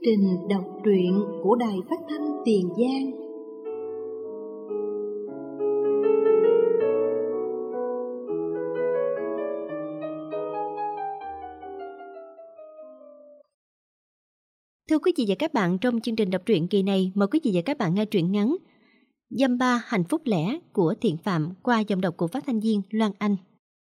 trình đọc truyện của Đài Phát thanh Tiền Giang. Thưa quý vị và các bạn, trong chương trình đọc truyện kỳ này, mời quý vị và các bạn nghe truyện ngắn Dăm Ba Hạnh Phúc Lẻ của Thiện Phạm qua giọng đọc của phát thanh viên Loan Anh.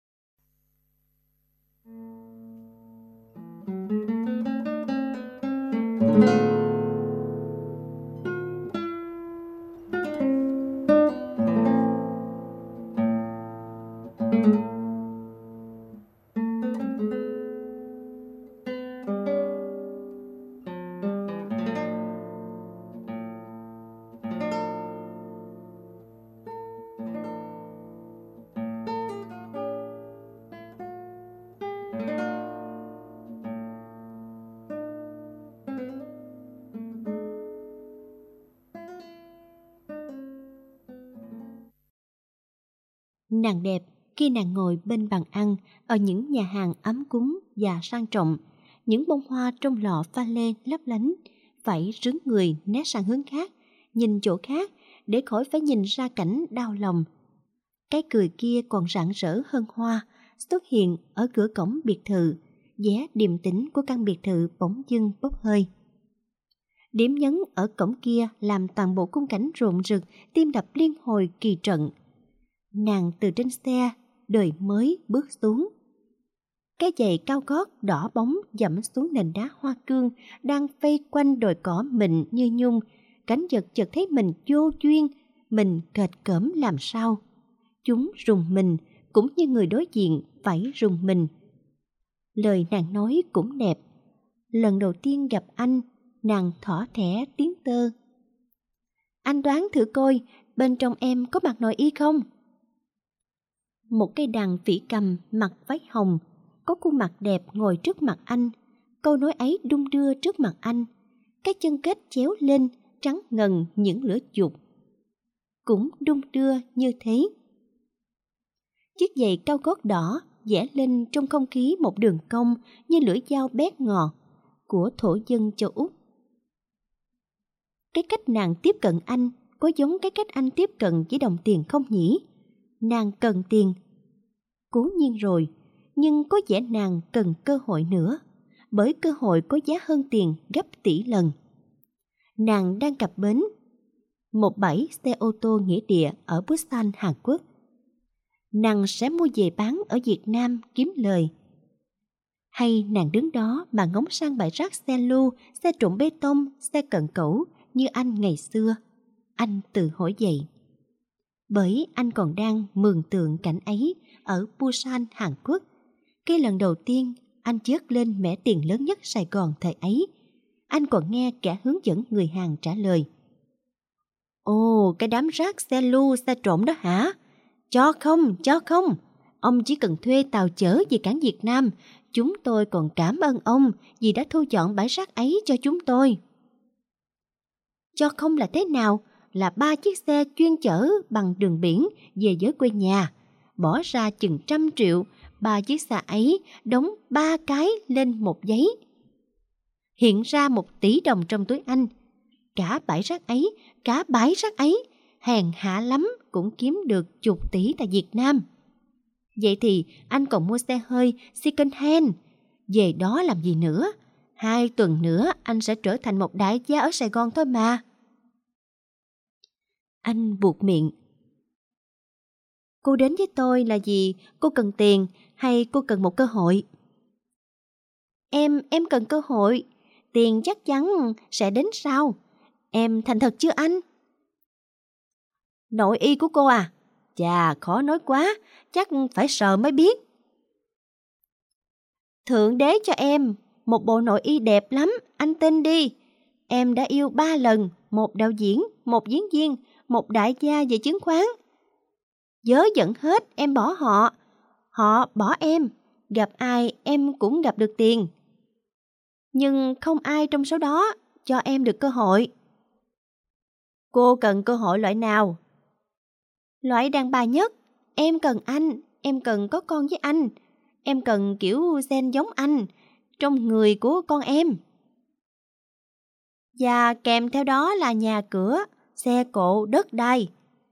Nàng đẹp khi nàng ngồi bên bàn ăn ở những nhà hàng ấm cúng và sang trọng, những bông hoa trong lọ pha lê lấp lánh, phải rướn người né sang hướng khác, nhìn chỗ khác để khỏi phải nhìn ra cảnh đau lòng. Cái cười kia còn rạng rỡ hơn hoa, xuất hiện ở cửa cổng biệt thự, vẻ điềm tĩnh của căn biệt thự bỗng dưng bốc hơi. Điểm nhấn ở cổng kia làm toàn bộ khung cảnh rộn rực, tim đập liên hồi kỳ trận. Nàng từ trên xe đời mới bước xuống. Cái giày cao gót đỏ bóng dẫm xuống nền đá hoa cương đang vây quanh đồi cỏ mịn như nhung. Cảnh vật chợt thấy mình vô duyên, mình kệch cỡm làm sao. Chúng rùng mình cũng như người đối diện phải rùng mình. Lời nàng nói cũng đẹp. Lần đầu tiên gặp anh, nàng thỏ thẻ tiếng tơ. Anh đoán thử coi, bên trong em có mặc nội y không? Một cây đàn phỉ cầm mặc váy hồng, có khuôn mặt đẹp ngồi trước mặt anh. Câu nói ấy đung đưa trước mặt anh. Cái chân kết chéo lên, trắng ngần những lửa dục. Cũng đung đưa như thế. Chiếc giày cao gót đỏ vẽ lên trong không khí một đường cong như lưỡi dao bét ngọt của thổ dân châu Úc. Cái cách nàng tiếp cận anh có giống cái cách anh tiếp cận với đồng tiền không nhỉ? Nàng cần tiền. Cố nhiên rồi, nhưng có vẻ nàng cần cơ hội nữa, bởi cơ hội có giá hơn tiền gấp tỷ lần. Nàng đang cập bến một bãi xe ô tô nghĩa địa ở Busan, Hàn Quốc. Nàng sẽ mua về bán ở Việt Nam kiếm lời. Hay nàng đứng đó mà ngóng sang bãi rác xe lu, xe trộn bê tông, xe cận cẩu như anh ngày xưa? Anh tự hỏi vậy. Bởi anh còn đang mường tượng cảnh ấy ở Busan, Hàn Quốc. Cái lần đầu tiên anh chớt lên mẻ tiền lớn nhất Sài Gòn thời ấy, anh còn nghe kẻ hướng dẫn người Hàn trả lời. Ồ, cái đám rác xe lu, xe trộm đó hả? Cho không, cho không. Ông chỉ cần thuê tàu chở về cảng Việt Nam. Chúng tôi còn cảm ơn ông vì đã thu dọn bãi rác ấy cho chúng tôi. Cho không là thế nào? Là 3 chiếc xe chuyên chở bằng đường biển về với quê nhà. Bỏ ra chừng 100 triệu, 3 chiếc xe ấy đóng 3 cái lên một giấy. Hiện ra 1 tỷ đồng trong túi anh. Cả bãi rác ấy, hèn hạ lắm cũng kiếm được chục tỷ tại Việt Nam. Vậy thì anh còn mua xe hơi second hand. Về đó làm gì nữa? 2 tuần nữa anh sẽ trở thành một đại gia ở Sài Gòn thôi mà. Anh buột miệng. Cô đến với tôi là gì? Cô cần tiền hay cô cần một cơ hội? Em cần cơ hội. Tiền chắc chắn sẽ đến sau. Em thành thật chưa anh? Nội y của cô à? Chà, khó nói quá. Chắc phải sờ mới biết. Thượng đế cho em một bộ nội y đẹp lắm. Anh tin đi. Em đã yêu 3 lần. 1 đạo diễn, 1 diễn viên, 1 đại gia về chứng khoán. Dớ dẫn hết, em bỏ họ. Họ bỏ em. Gặp ai em cũng gặp được tiền. Nhưng không ai trong số đó cho em được cơ hội. Cô cần cơ hội loại nào? Loại đàn bà nhất. Em cần anh. Em cần có con với anh. Em cần kiểu gen giống anh trong người của con em. Và kèm theo đó là nhà cửa, xe cộ, đất đai.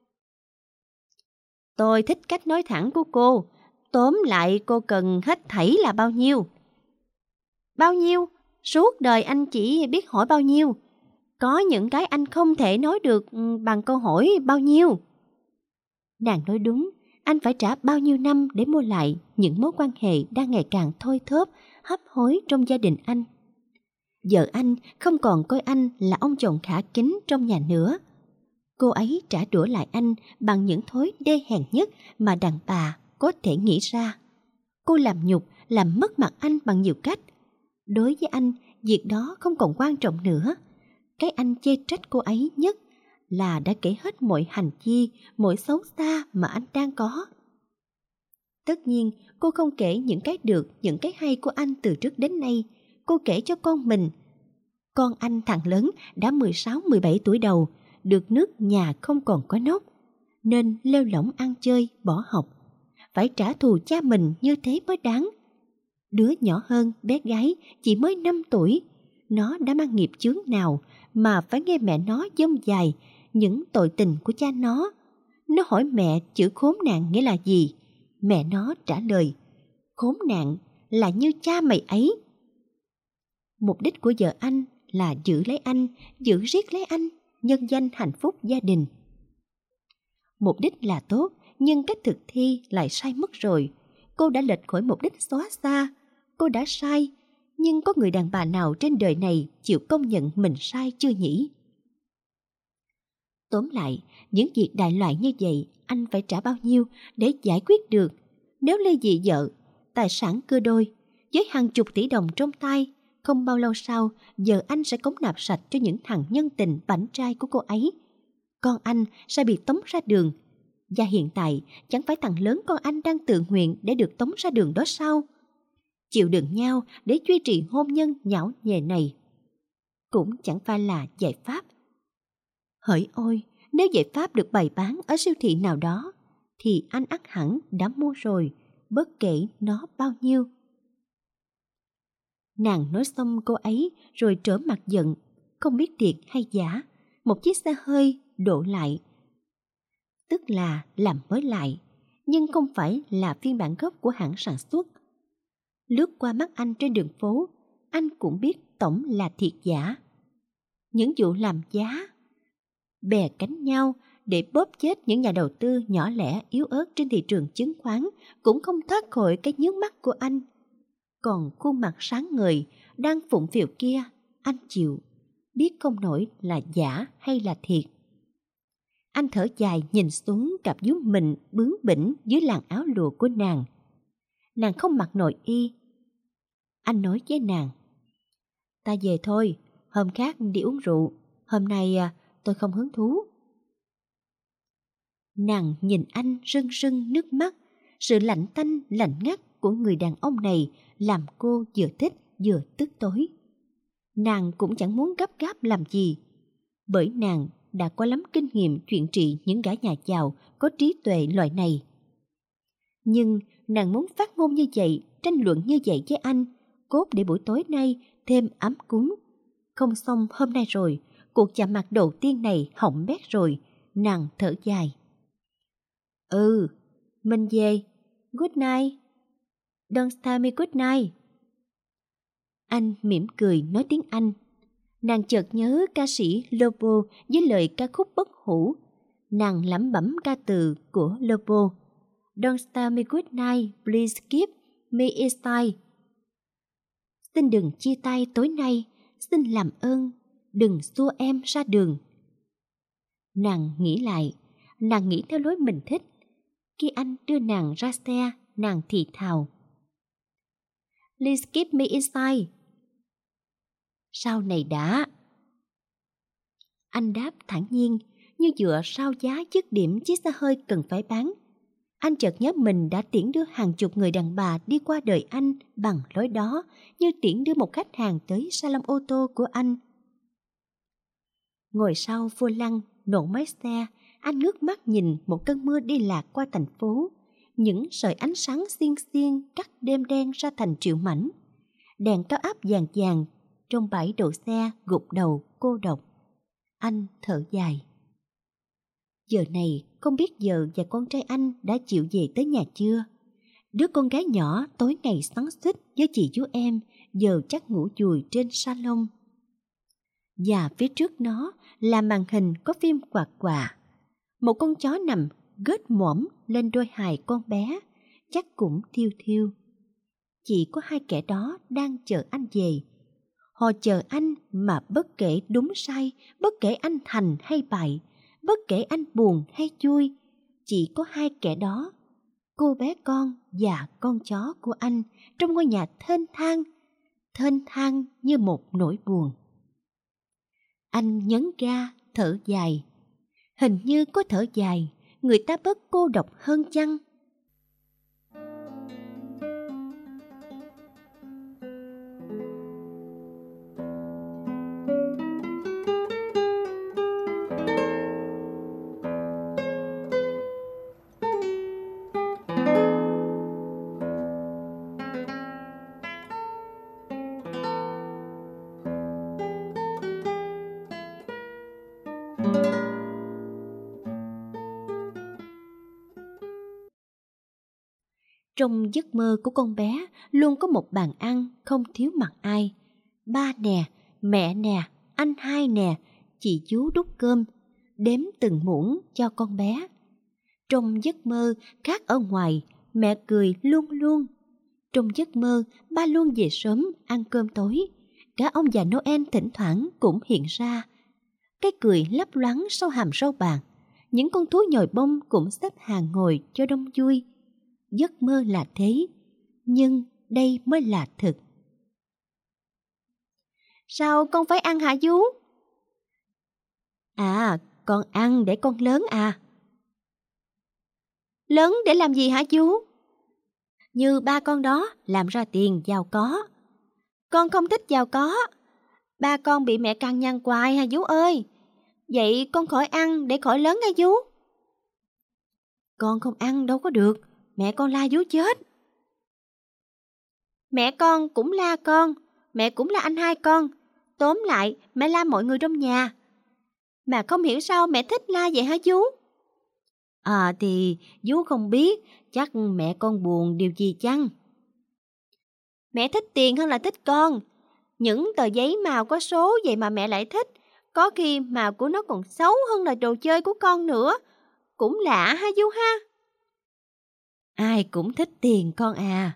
Tôi thích cách nói thẳng của cô. Tóm lại cô cần hết thảy là bao nhiêu? Bao nhiêu? Suốt đời anh chỉ biết hỏi bao nhiêu. Có những cái anh không thể nói được bằng câu hỏi bao nhiêu. Nàng nói đúng, anh phải trả bao nhiêu năm để mua lại những mối quan hệ đang ngày càng thoi thóp, hấp hối trong gia đình anh. Vợ anh không còn coi anh là ông chồng khả kính trong nhà nữa. Cô ấy trả đũa lại anh bằng những thói đê hèn nhất mà đàn bà có thể nghĩ ra. Cô làm nhục, làm mất mặt anh bằng nhiều cách. Đối với anh, việc đó không còn quan trọng nữa. Cái anh chê trách cô ấy nhất là đã kể hết mọi hành vi, mọi xấu xa mà anh đang có. Tất nhiên, cô không kể những cái được, những cái hay của anh từ trước đến nay. Cô kể cho con mình. Con anh thằng lớn đã 16-17 tuổi đầu, được nước nhà không còn có nóc, nên lêu lỏng ăn chơi, bỏ học. Phải trả thù cha mình như thế mới đáng. Đứa nhỏ hơn, bé gái, chỉ mới 5 tuổi. Nó đã mang nghiệp chướng nào mà phải nghe mẹ nó dông dài những tội tình của cha nó. Nó hỏi mẹ chữ khốn nạn nghĩa là gì? Mẹ nó trả lời, khốn nạn là như cha mày ấy. Mục đích của vợ anh là giữ lấy anh, giữ riết lấy anh, nhân danh hạnh phúc gia đình. Mục đích là tốt, nhưng cách thực thi lại sai mất rồi. Cô đã lệch khỏi mục đích xóa xa. Cô đã sai, nhưng có người đàn bà nào trên đời này chịu công nhận mình sai chưa nhỉ? Tóm lại, những việc đại loại như vậy anh phải trả bao nhiêu để giải quyết được? Nếu ly dị vợ, tài sản cưa đôi, với hàng chục tỷ đồng trong tay, không bao lâu sau, vợ anh sẽ cống nạp sạch cho những thằng nhân tình bảnh trai của cô ấy. Con anh sẽ bị tống ra đường. Và hiện tại, chẳng phải thằng lớn con anh đang tự nguyện để được tống ra đường đó sao? Chịu đựng nhau để duy trì hôn nhân nhão nhề này cũng chẳng phải là giải pháp. Hỡi ôi, nếu giải pháp được bày bán ở siêu thị nào đó, thì anh ắt hẳn đã mua rồi, bất kể nó bao nhiêu. Nàng nói xong cô ấy rồi trở mặt giận, không biết thiệt hay giả. Một chiếc xe hơi đổ lại, tức là làm mới lại, nhưng không phải là phiên bản gốc của hãng sản xuất. Lướt qua mắt anh trên đường phố, anh cũng biết tổng là thiệt giả. Những vụ làm giá, bè cánh nhau để bóp chết những nhà đầu tư nhỏ lẻ yếu ớt trên thị trường chứng khoán cũng không thoát khỏi cái nhướng mắt của anh. Còn khuôn mặt sáng ngời đang phụng phịu kia, anh chịu, biết không nổi là giả hay là thiệt. Anh thở dài nhìn xuống cặp vú mình bướng bỉnh dưới làn áo lụa của nàng. Nàng không mặc nội y. Anh nói với nàng, ta về thôi, hôm khác đi uống rượu, hôm nay tôi không hứng thú. Nàng nhìn anh rưng rưng nước mắt. Sự lạnh tanh lạnh ngắt của người đàn ông này làm cô vừa thích vừa tức tối. Nàng cũng chẳng muốn gấp gáp làm gì, bởi nàng đã có lắm kinh nghiệm chuyện trị những gã nhà giàu có trí tuệ loại này. Nhưng nàng muốn phát ngôn như vậy, tranh luận như vậy với anh, cốt để buổi tối nay thêm ấm cúng. Không xong hôm nay rồi, cuộc chạm mặt đầu tiên này hỏng bét rồi. Nàng thở dài. Mình về. Good night. Don't tell me good night. Anh mỉm cười nói tiếng Anh. Nàng chợt nhớ ca sĩ Lobo với lời ca khúc bất hủ. Nàng lẩm bẩm ca từ của Lobo. Don't tell me good night, please keep me inside. Xin đừng chia tay tối nay, xin làm ơn, đừng xua em ra đường. Nàng nghĩ lại, nàng nghĩ theo lối mình thích. Khi anh đưa nàng ra xe, nàng thì thào. Please keep me inside. Sau này đã. Anh đáp thản nhiên, như dựa sao giá dứt điểm chiếc xe hơi cần phải bán. Anh chợt nhớ mình đã tiễn đưa hàng chục người đàn bà đi qua đời anh bằng lối đó, như tiễn đưa một khách hàng tới salon ô tô của anh. Ngồi sau vô lăng, nổ máy xe, anh ngước mắt nhìn một cơn mưa đi lạc qua thành phố. Những sợi ánh sáng xiên xiên cắt đêm đen ra thành triệu mảnh. Đèn cao áp vàng vàng trong bãi đậu xe gục đầu cô độc. Anh thở dài. Giờ này không biết vợ và con trai anh đã chịu về tới nhà chưa? Đứa con gái nhỏ tối ngày xoắn xít với chị chú em giờ chắc ngủ chùi trên salon. Và phía trước nó là màn hình có phim quạt quà. Một con chó nằm gớt mõm lên đôi hài con bé, chắc cũng thiêu thiêu. Chỉ có hai kẻ đó đang chờ anh về. Họ chờ anh mà bất kể đúng sai, bất kể anh thành hay bại, bất kể anh buồn hay vui, chỉ có hai kẻ đó, cô bé con và con chó của anh trong ngôi nhà thênh thang như một nỗi buồn. Anh nhấn ga, thở dài. Hình như có thở dài, người ta bớt cô độc hơn chăng? Trong giấc mơ của con bé luôn có một bàn ăn không thiếu mặt ai. Ba nè, mẹ nè, anh hai nè, chị chú đút cơm, đếm từng muỗng cho con bé. Trong giấc mơ khác ở ngoài, mẹ cười luôn luôn. Trong giấc mơ, ba luôn về sớm ăn cơm tối. Cả ông già Noel thỉnh thoảng cũng hiện ra. Cái cười lấp loáng sau hàm râu bàn. Những con thú nhồi bông cũng xếp hàng ngồi cho đông vui. Giấc mơ là thế, nhưng đây mới là thực. Sao con phải ăn hả chú? À, con ăn để con lớn à. Lớn để làm gì hả chú? Như ba con đó làm ra tiền giàu có. Con không thích giàu có. Ba con bị mẹ cằn nhằn hoài hả chú ơi. Vậy con khỏi ăn để khỏi lớn hả chú? Con không ăn đâu có được. Mẹ con la vú chết. Mẹ con cũng la con. Mẹ cũng là anh hai con. Tóm lại mẹ la mọi người trong nhà. Mà không hiểu sao mẹ thích la vậy hả chú? À thì vú không biết. Chắc mẹ con buồn điều gì chăng? Mẹ thích tiền hơn là thích con. Những tờ giấy màu có số vậy mà mẹ lại thích. Có khi màu của nó còn xấu hơn là đồ chơi của con nữa. Cũng lạ ha vú ha. Ai cũng thích tiền con à.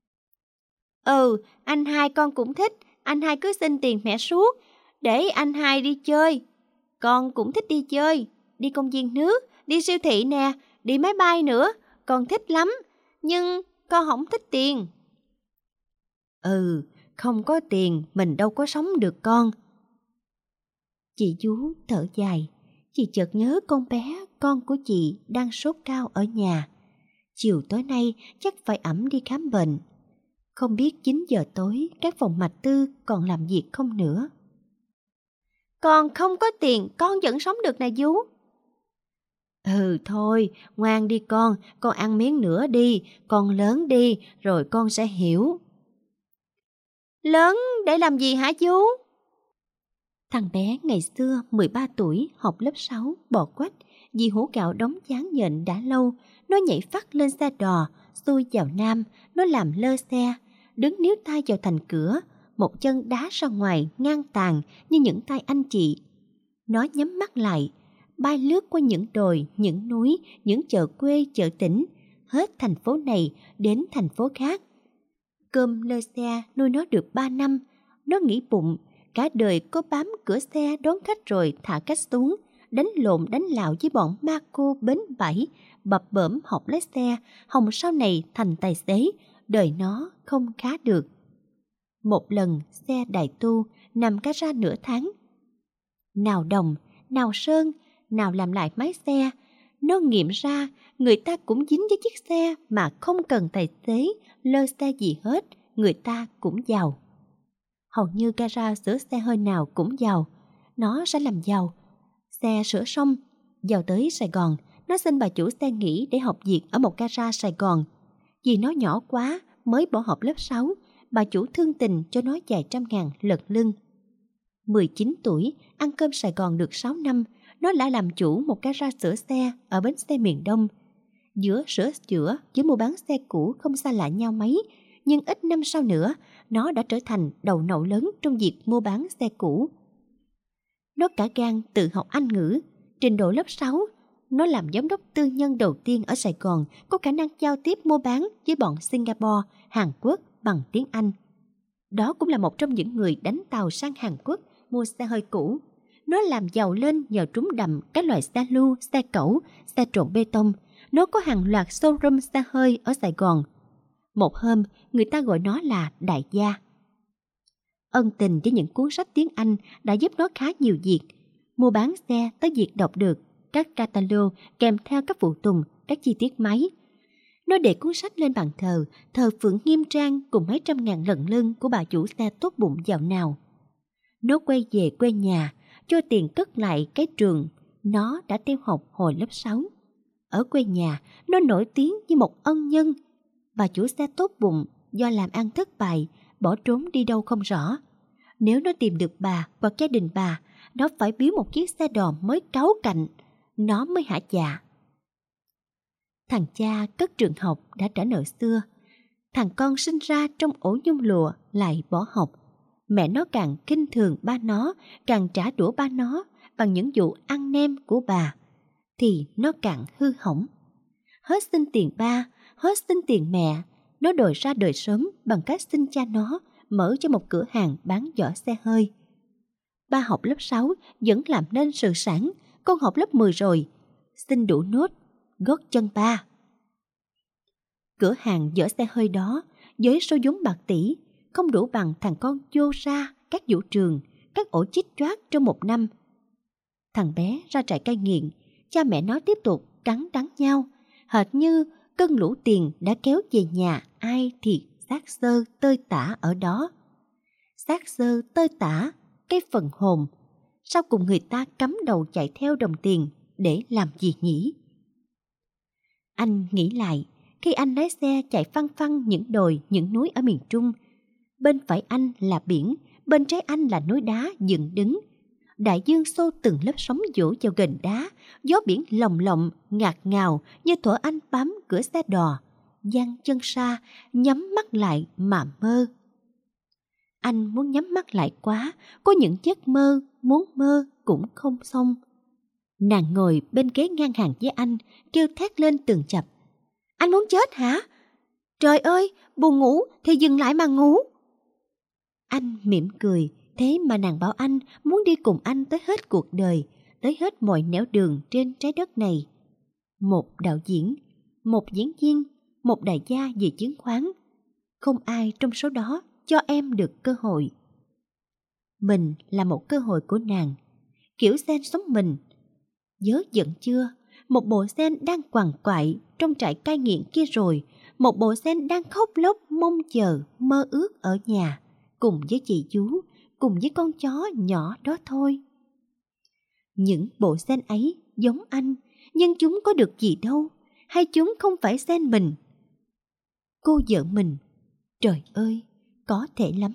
Ừ, anh hai con cũng thích. Anh hai cứ xin tiền mẹ suốt để anh hai đi chơi. Con cũng thích đi chơi. Đi công viên nước, đi siêu thị nè, đi máy bay nữa. Con thích lắm. Nhưng con không thích tiền. Ừ, không có tiền mình đâu có sống được con. Chị vú thở dài. Chị chợt nhớ con bé, con của chị đang sốt cao ở nhà. Chiều tối nay chắc phải ẵm đi khám bệnh. Không biết 9 giờ tối các phòng mạch tư còn làm việc không nữa. Con không có tiền, con vẫn sống được nè vú. Ừ thôi, ngoan đi con ăn miếng nữa đi, con lớn đi, rồi con sẽ hiểu. Lớn để làm gì hả vú? Thằng bé ngày xưa 13 tuổi, học lớp 6, bò quách, vì hũ gạo đóng chán nhện đã lâu. Nó nhảy phắt lên xe đò, xuôi vào Nam, nó làm lơ xe, đứng níu tay vào thành cửa, một chân đá ra ngoài ngang tàn như những tay anh chị. Nó nhắm mắt lại, bay lướt qua những đồi, những núi, những chợ quê, chợ tỉnh, hết thành phố này đến thành phố khác. Cơm lơ xe nuôi nó được 3 năm, nó nghĩ bụng, cả đời có bám cửa xe đón khách rồi thả khách xuống, đánh lộn đánh lạo với bọn ma cô bến bãi, bập bợm học lái xe, hòng sau này thành tài xế, đời nó không khá được. Một lần xe đại tu nằm cả ra nửa tháng. Nào đồng, nào sơn, nào làm lại máy xe, nó nghiệm ra người ta cũng dính với chiếc xe mà không cần tài xế, lơ xe gì hết, người ta cũng giàu. Hầu như gara sửa xe hơi nào cũng giàu, nó sẽ làm giàu. Xe sửa xong, vào tới Sài Gòn, nó xin bà chủ xe nghỉ để học việc ở một gara Sài Gòn. Vì nó nhỏ quá, mới bỏ học lớp 6, bà chủ thương tình cho nó vài trăm ngàn lật lưng. 19 tuổi, ăn cơm Sài Gòn được 6 năm, nó đã làm chủ một gara sửa xe ở bến xe miền Đông. Giữa sửa chữa với mua bán xe cũ không xa lạ nhau mấy, nhưng ít năm sau nữa, nó đã trở thành đầu nậu lớn trong việc mua bán xe cũ. Nó cả gan tự học Anh ngữ, trình độ lớp 6. Nó làm giám đốc tư nhân đầu tiên ở Sài Gòn có khả năng giao tiếp mua bán với bọn Singapore, Hàn Quốc bằng tiếng Anh. Đó cũng là một trong những người đánh tàu sang Hàn Quốc mua xe hơi cũ. Nó làm giàu lên nhờ trúng đầm các loại xe lu, xe cẩu, xe trộn bê tông. Nó có hàng loạt showroom xe hơi ở Sài Gòn. Một hôm, người ta gọi nó là đại gia. Ân tình với những cuốn sách tiếng Anh đã giúp nó khá nhiều việc. Mua bán xe tới việc đọc được các catalog kèm theo các phụ tùng, các chi tiết máy. Nó để cuốn sách lên bàn thờ, thờ phượng nghiêm trang cùng mấy trăm ngàn lận lưng của bà chủ xe tốt bụng dạo nào. Nó quay về quê nhà, cho tiền cất lại cái trường nó đã theo học hồi lớp 6. Ở quê nhà, nó nổi tiếng như một ân nhân. Bà chủ xe tốt bụng do làm ăn thất bại, bỏ trốn đi đâu không rõ. Nếu nó tìm được bà hoặc gia đình bà, nó phải biếu một chiếc xe đò mới cáu cạnh, nó mới hả dạ. Thằng cha cất trường học đã trả nợ xưa. Thằng con sinh ra trong ổ nhung lụa lại bỏ học. Mẹ nó càng khinh thường ba nó, càng trả đũa ba nó bằng những vụ ăn nem của bà, thì nó càng hư hỏng. Hết xin tiền ba, hết xin tiền mẹ, nó đòi ra đời sớm bằng cách xin cha nó mở cho một cửa hàng bán giỏ xe hơi. Ba học lớp 6 vẫn làm nên sự sản, con học lớp 10 rồi, xin đủ nốt, gót chân ba. Cửa hàng giỏ xe hơi đó với số vốn bạc tỷ không đủ bằng thằng con vô ra các vụ trường, các ổ chích choát trong một năm. Thằng bé ra trại cai nghiện, cha mẹ nó tiếp tục cắn đắng nhau, hệt như cơn lũ tiền đã kéo về nhà ai thì xác xơ tơi tả ở đó. Xác xơ tơi tả, cái phần hồn, sao cùng người ta cắm đầu chạy theo đồng tiền để làm gì nhỉ? Anh nghĩ lại, khi anh lái xe chạy phăng phăng những đồi, những núi ở miền Trung, bên phải anh là biển, bên trái anh là núi đá dựng đứng. Đại dương xô từng lớp sóng vỗ vào gần đá, gió biển lồng lộng, ngạt ngào như thuở anh bám cửa xe đò, giang chân xa, nhắm mắt lại mà mơ. Anh muốn nhắm mắt lại quá, có những giấc mơ, muốn mơ cũng không xong. Nàng ngồi bên ghế ngang hàng với anh, kêu thét lên từng chập. Anh muốn chết hả? Trời ơi, buồn ngủ thì dừng lại mà ngủ. Anh mỉm cười, thế mà nàng bảo anh muốn đi cùng anh tới hết cuộc đời, tới hết mọi nẻo đường trên trái đất này. Một đạo diễn, một diễn viên, một đại gia về chứng khoán. Không ai trong số đó cho em được cơ hội. Mình là một cơ hội của nàng. Kiểu sen sống mình. Nhớ giận chưa? Một bộ sen đang quằn quại trong trại cai nghiện kia rồi. Một bộ sen đang khóc lóc mong chờ, mơ ước ở nhà, cùng với chị vú, cùng với con chó nhỏ đó thôi. Những bộ sen ấy giống anh, nhưng chúng có được gì đâu, hay chúng không phải sen mình? Cô vợ mình, trời ơi, có thể lắm.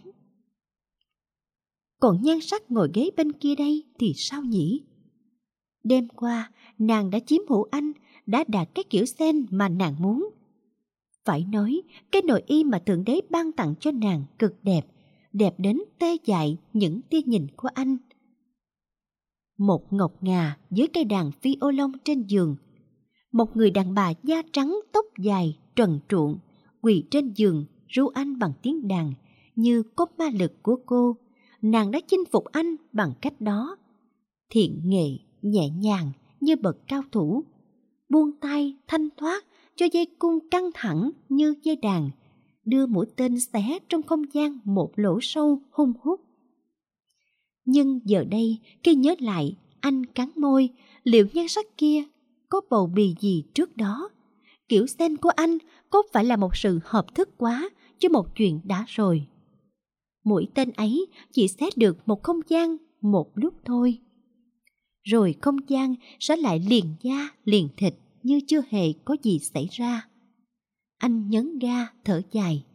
Còn nhan sắc ngồi ghế bên kia đây thì sao nhỉ? Đêm qua, nàng đã chiếm hữu anh, đã đạt cái kiểu sen mà nàng muốn. Phải nói, cái nội y mà Thượng Đế ban tặng cho nàng cực đẹp, đẹp đến tê dại những tia nhìn của anh. Một ngọc ngà với cây đàn phi ô lông trên giường. Một người đàn bà da trắng tóc dài, trần truộng, quỳ trên giường ru anh bằng tiếng đàn, như có ma lực của cô. Nàng đã chinh phục anh bằng cách đó. Thiện nghệ, nhẹ nhàng như bậc cao thủ, buông tay thanh thoát cho dây cung căng thẳng như dây đàn, đưa mũi tên xé trong không gian một lỗ sâu hung hút. Nhưng giờ đây, khi nhớ lại, anh cắn môi, liệu nhan sắc kia có bầu bì gì trước đó? Kiểu sen của anh có phải là một sự hợp thức quá chứ một chuyện đã rồi? Mũi tên ấy chỉ xé được một không gian một lúc thôi. Rồi không gian sẽ lại liền da liền thịt như chưa hề có gì xảy ra. Anh nhấn ga thở dài.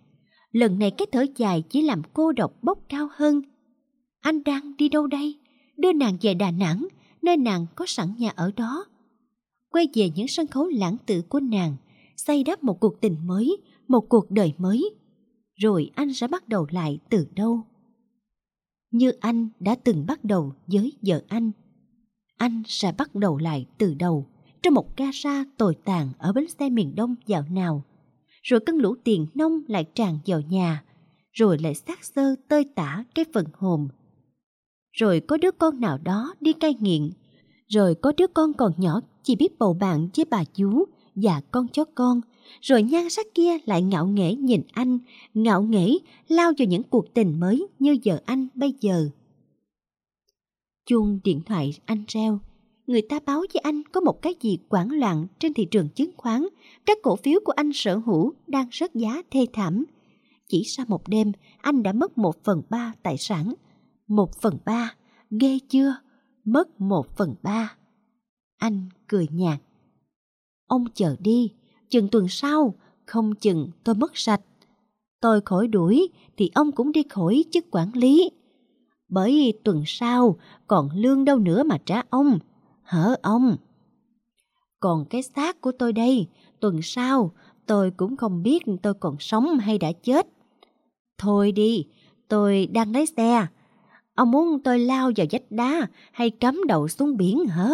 Lần này cái thở dài chỉ làm cô độc bốc cao hơn. Anh đang đi đâu đây? Đưa nàng về Đà Nẵng, nơi nàng có sẵn nhà ở đó. Quay về những sân khấu lãng tử của nàng, xây đắp một cuộc tình mới, một cuộc đời mới. Rồi anh sẽ bắt đầu lại từ đâu? Như anh đã từng bắt đầu với vợ anh sẽ bắt đầu lại từ đầu trong một gara tồi tàn ở bến xe miền Đông dạo nào. Rồi cơn lũ tiền nông lại tràn vào nhà, rồi lại xác xơ tơi tả cái phần hồn. Rồi có đứa con nào đó đi cai nghiện, rồi có đứa con còn nhỏ chỉ biết bầu bạn với bà vú và con chó con. Rồi nhan sắc kia lại ngạo nghễ nhìn anh, ngạo nghễ lao vào những cuộc tình mới như vợ anh bây giờ. Chuông điện thoại anh reo. Người ta báo với anh có một cái gì hoảng loạn trên thị trường chứng khoán. Các cổ phiếu của anh sở hữu đang rớt giá thê thảm. Chỉ sau một đêm, anh đã mất 1/3 tài sản. 1/3, ghê chưa? Mất 1/3. Anh cười nhạt. Ông chờ đi, chừng tuần sau, không chừng tôi mất sạch. Tôi khỏi đuổi thì ông cũng đi khỏi chức quản lý. Bởi tuần sau còn lương đâu nữa mà trả ông, hở ông? Còn cái xác của tôi đây, tuần sau tôi cũng không biết tôi còn sống hay đã chết. Thôi đi, tôi đang lái xe. Ông muốn tôi lao vào vách đá hay cắm đầu xuống biển hả?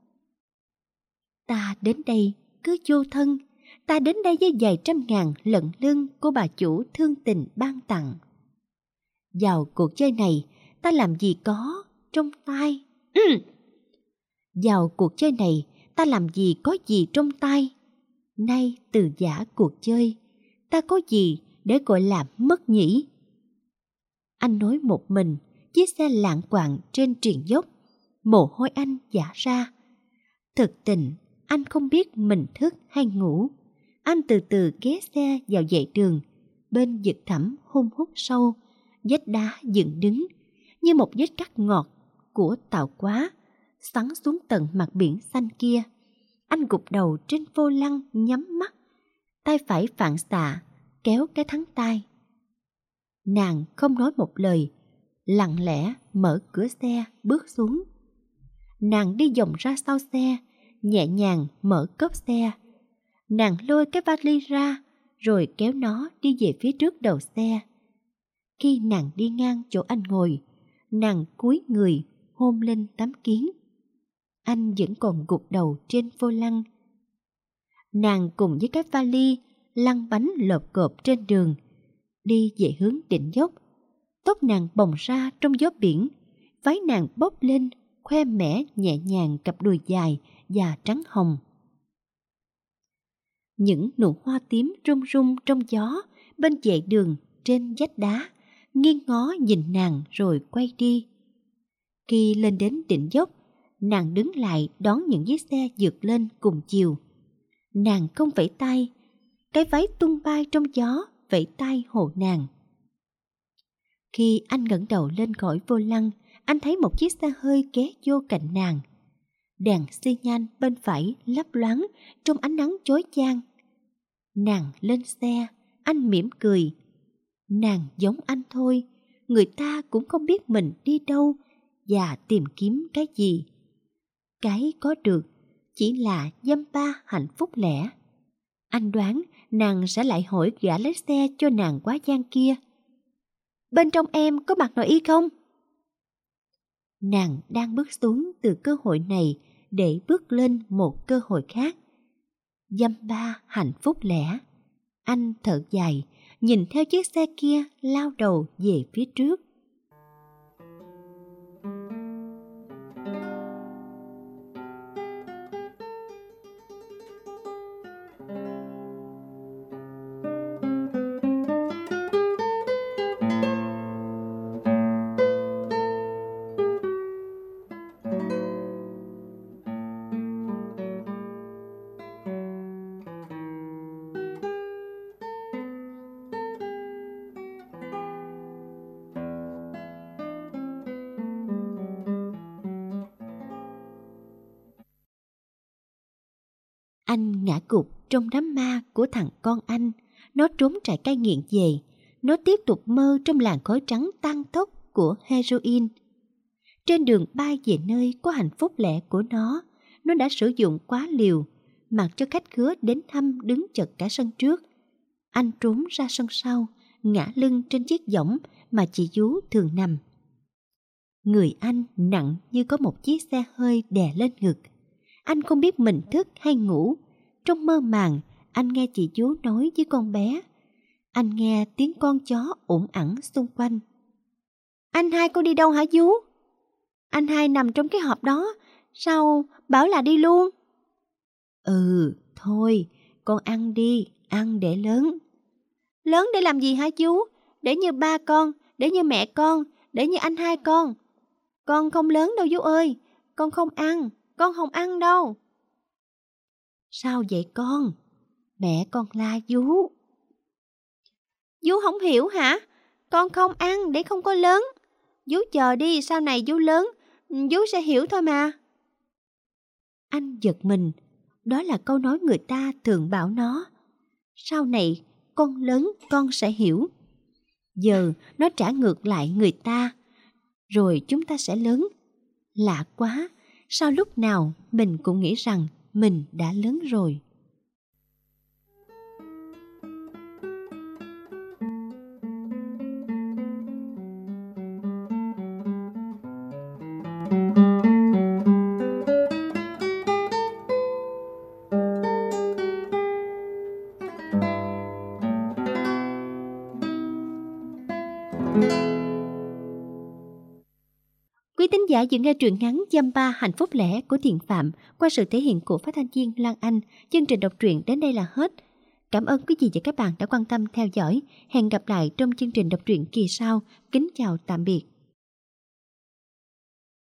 Ta đến đây cứ vô thân. Ta đến đây với vài trăm ngàn lận lương của bà chủ thương tình ban tặng. Vào cuộc chơi này, ta làm gì có trong tay. Vào cuộc chơi này, ta làm gì có gì trong tay. Nay từ giã cuộc chơi, ta có gì để gọi là mất nhỉ? Anh nói một mình, chiếc xe lạng quạng trên triền dốc. Mồ hôi anh vã ra. Thực tình, anh không biết mình thức hay ngủ. Anh từ từ ghé xe vào vệ đường. Bên vực thẳm hun hút sâu, vách đá dựng đứng như một vết cắt ngọt của tàu quá xoắn xuống tận mặt biển xanh kia. Anh gục đầu trên vô lăng nhắm mắt, tay phải phản xạ kéo cái thắng tay. Nàng không nói một lời, lặng lẽ mở cửa xe bước xuống. Nàng đi vòng ra sau xe, nhẹ nhàng mở cốp xe. Nàng lôi cái vali ra rồi kéo nó đi về phía trước đầu xe. Khi nàng đi ngang chỗ anh ngồi, nàng cúi người hôn lên tấm kiến. Anh vẫn còn gục đầu trên vô lăng. Nàng cùng với cái vali lăn bánh lộp cộp trên đường, đi về hướng đỉnh dốc. Tóc nàng bồng ra trong gió biển, váy nàng bốc lên khoe mẽ nhẹ nhàng cặp đùi dài và trắng hồng. Những nụ hoa tím rung rung trong gió bên vệ đường trên vách đá, nghiêng ngó nhìn nàng rồi quay đi. Khi lên đến đỉnh dốc, nàng đứng lại đón những chiếc xe vượt lên cùng chiều. Nàng không vẫy tay, cái váy tung bay trong gió vẫy tay hộ nàng. Khi anh ngẩng đầu lên khỏi vô lăng, anh thấy một chiếc xe hơi ghé vô cạnh nàng. Đèn xi nhan bên phải lấp loáng trong ánh nắng chói chang. Nàng lên xe, anh mỉm cười. Nàng giống anh thôi, người ta cũng không biết mình đi đâu và tìm kiếm cái gì. Cái có được chỉ là dăm ba hạnh phúc lẻ. Anh đoán nàng sẽ lại hỏi gã lái xe cho nàng quá giang kia: bên trong em có mặt nội y không? Nàng đang bước xuống từ cơ hội này để bước lên một cơ hội khác. Dăm ba hạnh phúc lẻ. Anh thở dài, nhìn theo chiếc xe kia lao đầu về phía trước. Anh ngã gục trong đám ma của thằng con anh. Nó trốn trại cai nghiện về. nó tiếp tục mơ trong làn khói trắng tan tốc của heroin. Trên đường bay về nơi có hạnh phúc lẻ của nó đã sử dụng quá liều, mặc cho khách khứa đến thăm đứng chật cả sân trước. Anh trốn ra sân sau, ngã lưng trên chiếc võng mà chị vú thường nằm. Người anh nặng như có một chiếc xe hơi đè lên ngực. Anh không biết mình thức hay ngủ. Trong mơ màng, anh nghe chị vú nói với con bé. Anh nghe tiếng con chó ủng ẳng xung quanh. Anh hai con đi đâu hả vú? Anh hai nằm trong cái hộp đó, sao bảo là đi luôn? Thôi, con ăn đi, ăn để lớn. Lớn để làm gì hả vú? Để như ba con, để như mẹ con, để như anh hai con. Con không lớn đâu vú ơi, con không ăn đâu. Sao vậy con? Mẹ con la vú. Vú không hiểu hả? Con không ăn để không có lớn. Vú chờ đi, sau này vú lớn, vú sẽ hiểu thôi mà. Anh giật mình, đó là câu nói người ta thường bảo nó. Sau này con lớn con sẽ hiểu. Giờ nó trả ngược lại người ta. Rồi chúng ta sẽ lớn. Lạ quá, sao lúc nào mình cũng nghĩ rằng mình đã lớn rồi. Quý thính giả vừa nghe truyện ngắn Dăm Ba Hạnh Phúc Lẻ của Thiện Phạm qua sự thể hiện của phát thanh viên Lan Anh. Chương trình đọc truyện đến đây là hết. Cảm ơn quý vị và các bạn đã quan tâm theo dõi. Hẹn gặp lại trong chương trình đọc truyện kỳ sau. Kính chào tạm biệt.